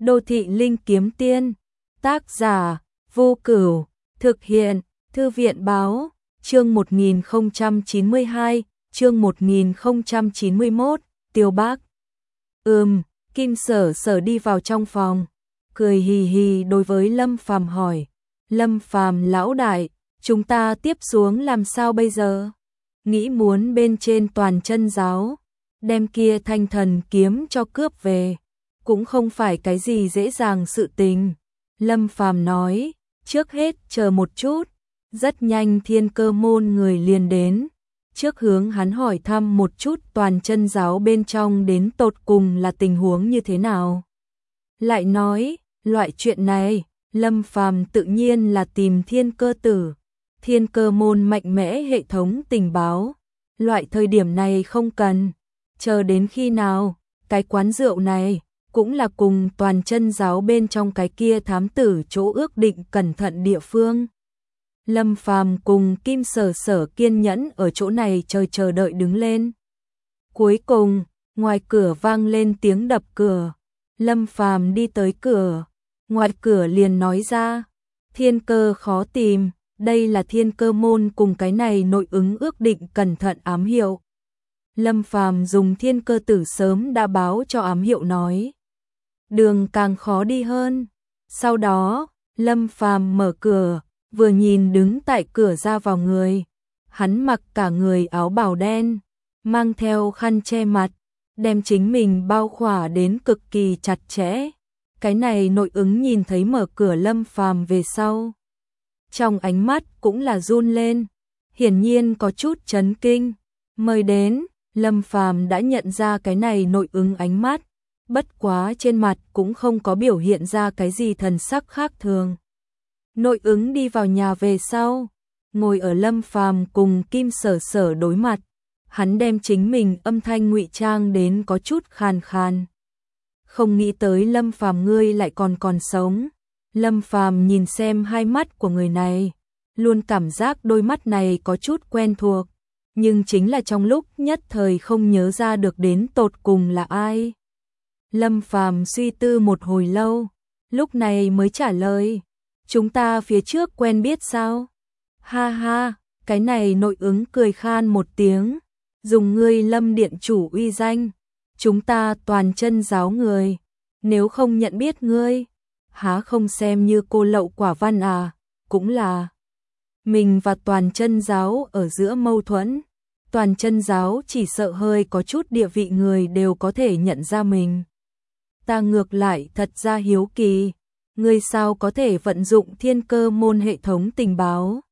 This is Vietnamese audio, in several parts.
Đô thị linh kiếm tiên, tác giả, Vô Cửu, thực hiện, Thư viện báo, chương 1092, chương 1091, Tiêu Bác. Kim Sở Sở đi vào trong phòng, cười hì hì đối với Lâm Phàm hỏi, Lâm Phàm lão đại, chúng ta tiếp xuống làm sao bây giờ? Nghĩ muốn bên trên Toàn Chân giáo, đem kia Thanh Thần kiếm cho cướp về, cũng không phải cái gì dễ dàng sự tình. Lâm Phàm nói, trước hết chờ một chút, rất nhanh Thiên Cơ môn người liền đến, trước hướng hắn hỏi thăm một chút Toàn Chân giáo bên trong đến tột cùng là tình huống như thế nào. Lại nói, loại chuyện này, Lâm Phàm tự nhiên là tìm Thiên Cơ tử, Thiên Cơ môn mạnh mẽ hệ thống tình báo, loại thời điểm này không cần, chờ đến khi nào, cái quán rượu này cũng là cùng Toàn Chân giáo bên trong cái kia thám tử chỗ ước định cẩn thận địa phương. Lâm Phàm cùng Kim Sở Sở kiên nhẫn ở chỗ này chờ đợi đứng lên. Cuối cùng, ngoài cửa vang lên tiếng đập cửa. Lâm Phàm đi tới cửa, ngoài cửa liền nói ra, Thiên Cơ khó tìm, đây là Thiên Cơ môn cùng cái này nội ứng ước định cẩn thận ám hiệu. Lâm Phàm dùng Thiên Cơ tử sớm đã báo cho ám hiệu nói, đường càng khó đi hơn. Sau đó, Lâm Phàm mở cửa, vừa nhìn đứng tại cửa ra vào người, hắn mặc cả người áo bào đen, mang theo khăn che mặt, đem chính mình bao khỏa đến cực kỳ chặt chẽ. Cái này nội ứng nhìn thấy mở cửa Lâm Phàm về sau, trong ánh mắt cũng là run lên, hiển nhiên có chút chấn kinh. Mời đến, Lâm Phàm đã nhận ra cái này nội ứng ánh mắt, bất quá trên mặt cũng không có biểu hiện ra cái gì thần sắc khác thường. Nội ứng đi vào nhà về sau, ngồi ở Lâm Phàm cùng Kim Sở Sở đối mặt, hắn đem chính mình âm thanh ngụy trang đến có chút khàn khàn. Không nghĩ tới Lâm Phàm ngươi lại còn sống. Lâm Phàm nhìn xem hai mắt của người này, luôn cảm giác đôi mắt này có chút quen thuộc, nhưng chính là trong lúc nhất thời không nhớ ra được đến tột cùng là ai. Lâm Phàm suy tư một hồi lâu, lúc này mới trả lời, chúng ta phía trước quen biết sao? Ha ha, cái này nội ứng cười khan một tiếng, dùng ngươi Lâm điện chủ uy danh, chúng ta Toàn Chân giáo người, nếu không nhận biết ngươi, há không xem như cô lậu quả văn à, cũng là. Mình và Toàn Chân giáo ở giữa mâu thuẫn, Toàn Chân giáo chỉ sợ hơi có chút địa vị người đều có thể nhận ra mình. Ta ngược lại thật ra hiếu kỳ, ngươi sao có thể vận dụng Thiên Cơ môn hệ thống tình báo?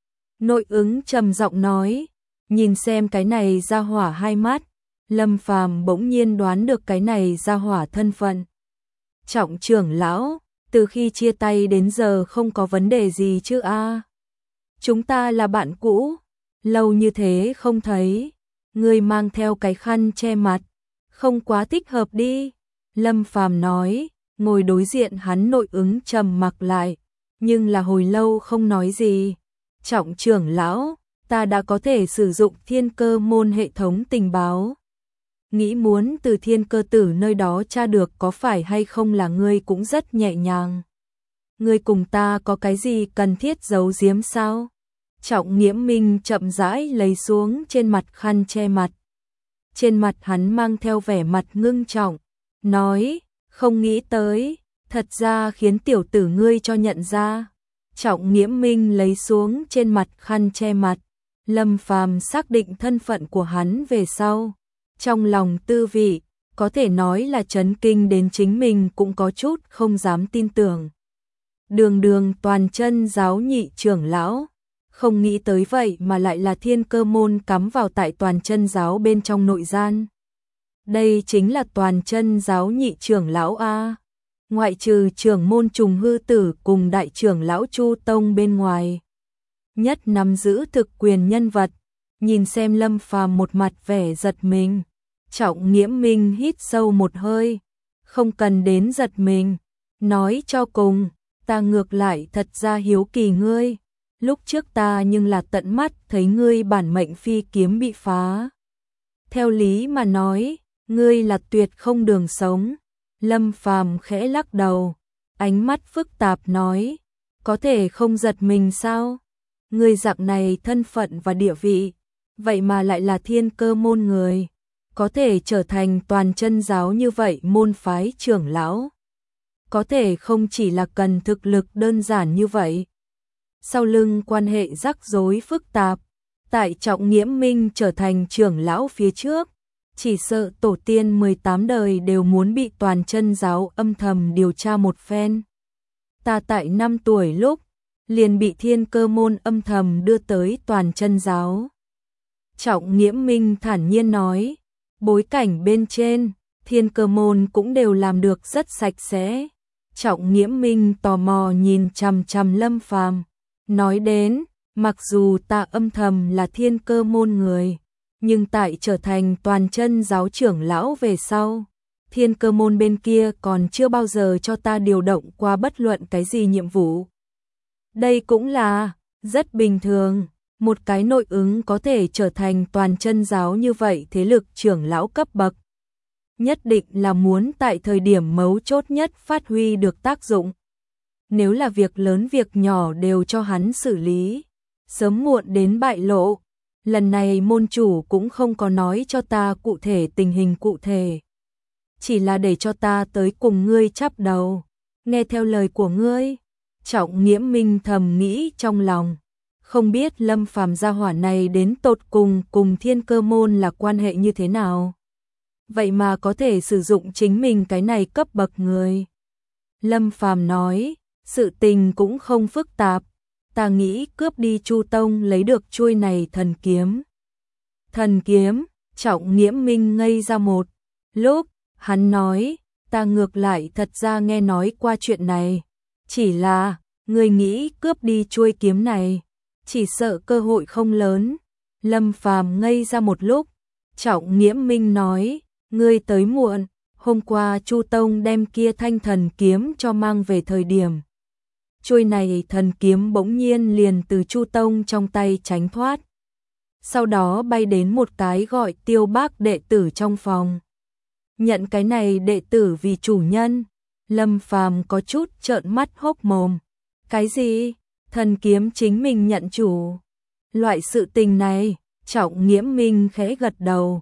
Nội ứng trầm giọng nói, nhìn xem cái này ra hỏa hai mắt, Lâm Phàm bỗng nhiên đoán được cái này ra hỏa thân phận. Trọng trưởng lão, từ khi chia tay đến giờ không có vấn đề gì chứ a? Chúng ta là bạn cũ, lâu như thế không thấy, ngươi mang theo cái khăn che mặt, không quá thích hợp đi. Lâm Phàm nói, ngồi đối diện hắn nội ứng trầm mặc lại, nhưng là hồi lâu không nói gì. Trọng trưởng lão, ta đã có thể sử dụng Thiên Cơ môn hệ thống tình báo. Nghĩ muốn từ Thiên Cơ tử nơi đó tra được có phải hay không là ngươi cũng rất nhẹ nhàng. Ngươi cùng ta có cái gì cần thiết giấu giếm sao? Trọng Nghiễm Minh chậm rãi lấy xuống trên mặt khăn che mặt. Trên mặt hắn mang theo vẻ mặt ngưng trọng, nói, không nghĩ tới, thật ra khiến tiểu tử ngươi cho nhận ra. Trọng Nghiễm Minh lấy xuống trên mặt khăn che mặt, Lâm Phàm xác định thân phận của hắn về sau, trong lòng tư vị, có thể nói là chấn kinh đến chính mình cũng có chút không dám tin tưởng. Đường Toàn Chân giáo nhị trưởng lão, không nghĩ tới vậy mà lại là Thiên Cơ môn cắm vào tại Toàn Chân giáo bên trong nội gian. Đây chính là Toàn Chân giáo nhị trưởng lão a. Ngoại trừ trưởng môn Trùng Hư Tử cùng đại trưởng lão Chu Tông bên ngoài, nhất nắm giữ thực quyền nhân vật. Nhìn xem Lâm Phàm một mặt vẻ giật mình, Trọng Nghiễm Minh hít sâu một hơi, không cần đến giật mình, nói cho cùng, ta ngược lại thật ra hiếu kỳ ngươi, lúc trước ta nhưng là tận mắt thấy ngươi bản mệnh phi kiếm bị phá. Theo lý mà nói, ngươi là tuyệt không đường sống. Lâm Phàm khẽ lắc đầu, ánh mắt phức tạp nói, có thể không giật mình sao? Người dạng này thân phận và địa vị, vậy mà lại là Thiên Cơ môn người, có thể trở thành toàn chân giáo như vậy môn phái trưởng lão. Có thể không chỉ là cần thực lực đơn giản như vậy. Sau lưng quan hệ rắc rối phức tạp, tại Trọng Nghiễm Minh trở thành trưởng lão phía trước, chỉ sợ tổ tiên 18 đời đều muốn bị toàn chân giáo âm thầm điều tra một phen. Ta tại 5 tuổi lúc, liền bị Thiên Cơ môn âm thầm đưa tới toàn chân giáo. Trọng Nghiễm Minh thản nhiên nói, bối cảnh bên trên, Thiên Cơ môn cũng đều làm được rất sạch sẽ. Trọng Nghiễm Minh tò mò nhìn chằm chằm Lâm Phàm, nói đến, mặc dù ta âm thầm là Thiên Cơ môn người, nhưng tại trở thành toàn chân giáo trưởng lão về sau, Thiên Cơ môn bên kia còn chưa bao giờ cho ta điều động qua bất luận cái gì nhiệm vụ. Đây cũng là rất bình thường, một cái nội ứng có thể trở thành toàn chân giáo như vậy thế lực trưởng lão cấp bậc. Nhất định là muốn tại thời điểm mấu chốt nhất phát huy được tác dụng. Nếu là việc lớn việc nhỏ đều cho hắn xử lý, sớm muộn đến bại lộ. Lần này môn chủ cũng không có nói cho ta cụ thể tình hình cụ thể. Chỉ là để cho ta tới cùng ngươi chắp đầu, nghe theo lời của ngươi. Trọng Nghiễm Minh thầm nghĩ trong lòng, không biết Lâm Phàm gia hỏa này đến tột cùng Thiên Cơ môn là quan hệ như thế nào. Vậy mà có thể sử dụng chính mình cái này cấp bậc người. Lâm Phàm nói, sự tình cũng không phức tạp, ta nghĩ cướp đi Chu Tông lấy được chuôi này thần kiếm. Thần kiếm, Trọng Nghiễm Minh ngây ra một lúc, hắn nói, ta ngược lại thật ra nghe nói qua chuyện này, chỉ là, người nghĩ cướp đi chuôi kiếm này, chỉ sợ cơ hội không lớn. Lâm Phàm ngây ra một lúc, Trọng Nghiễm Minh nói, ngươi tới muộn, hôm qua Chu Tông đem kia thanh thần kiếm cho mang về thời điểm. Chuôi này thần kiếm bỗng nhiên liền từ Chu Tông trong tay tránh thoát. Sau đó bay đến một cái gọi Tiêu Bác đệ tử trong phòng. Nhận cái này đệ tử vì chủ nhân, Lâm Phàm có chút trợn mắt hốc mồm. Cái gì? Thần kiếm chính mình nhận chủ? Loại sự tình này, Trọng Nghiễm Minh khẽ gật đầu.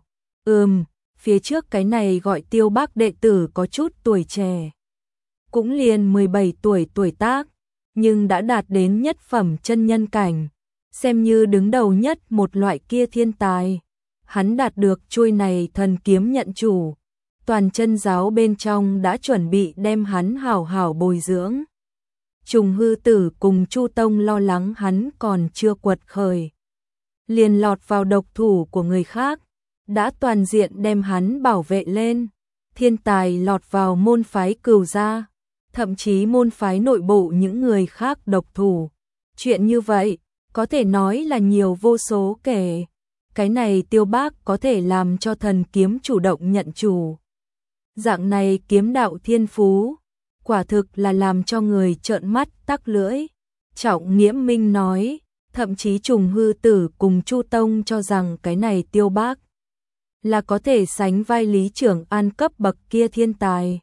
Phía trước cái này gọi Tiêu Bác đệ tử có chút tuổi trẻ. Cũng liền 17 tuổi tuổi tác, nhưng đã đạt đến nhất phẩm chân nhân cảnh, xem như đứng đầu nhất một loại kia thiên tài. Hắn đạt được chuôi này thần kiếm nhận chủ, toàn chân giáo bên trong đã chuẩn bị đem hắn hảo hảo bồi dưỡng. Trùng Hư Tử cùng Chu Tông lo lắng hắn còn chưa quật khởi, liền lọt vào độc thủ của người khác, đã toàn diện đem hắn bảo vệ lên. Thiên tài lọt vào môn phái Cửu gia, thậm chí môn phái nội bộ những người khác độc thủ. Chuyện như vậy, có thể nói là nhiều vô số kể. Cái này Tiêu Bác có thể làm cho thần kiếm chủ động nhận chủ. Dạng này kiếm đạo thiên phú, quả thực là làm cho người trợn mắt tắc lưỡi. Trọng Nghiễm Minh nói, thậm chí Trùng Hư Tử cùng Chu Tông cho rằng cái này Tiêu Bác là có thể sánh vai Lý Trưởng An cấp bậc kia thiên tài.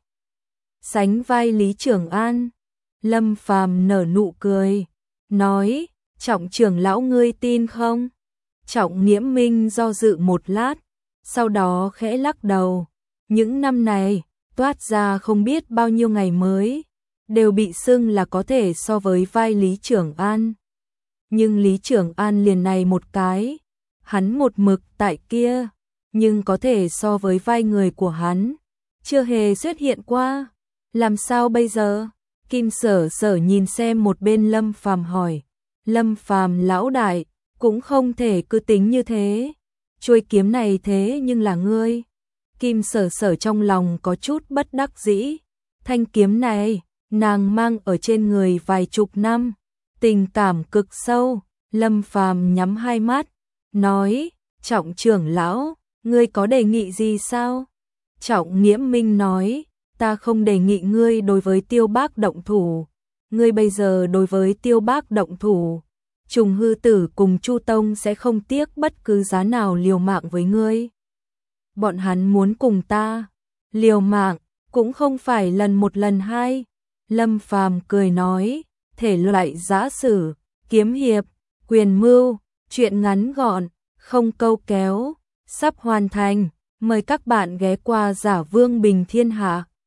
Sánh vai Lý Trưởng An? Lâm Phàm nở nụ cười, nói, Trọng trưởng lão ngươi tin không? Trọng Nghiễm Minh do dự một lát, sau đó khẽ lắc đầu. Những năm này, toát ra không biết bao nhiêu ngày mới, đều bị xưng là có thể so với vai Lý Trưởng An. Nhưng Lý Trưởng An liền này một cái, hắn một mực tại kia, nhưng có thể so với vai người của hắn, chưa hề xuất hiện qua. Làm sao bây giờ? Kim Sở Sở nhìn xem một bên Lâm Phàm hỏi. Lâm Phàm lão đại, cũng không thể cứ tính như thế. Chuôi kiếm này thế nhưng là ngươi. Kim Sở Sở trong lòng có chút bất đắc dĩ. Thanh kiếm này, nàng mang ở trên người vài chục năm, tình cảm cực sâu. Lâm Phàm nhắm hai mắt, nói, Trọng trưởng lão, ngươi có đề nghị gì sao? Trọng Nghiễm Minh nói, ta không đề nghị ngươi đối với Tiêu Bác động thủ. Ngươi bây giờ đối với Tiêu Bác động thủ, Trùng Hư Tử cùng Chu Tông sẽ không tiếc bất cứ giá nào liều mạng với ngươi. Bọn hắn muốn cùng ta liều mạng, cũng không phải lần một lần hai. Lâm Phàm cười nói, thể loại giã sử, kiếm hiệp, quyền mưu, truyện ngắn gọn, không câu kéo, sắp hoàn thành, mời các bạn ghé qua Giả Vương Bình Thiên Hạ.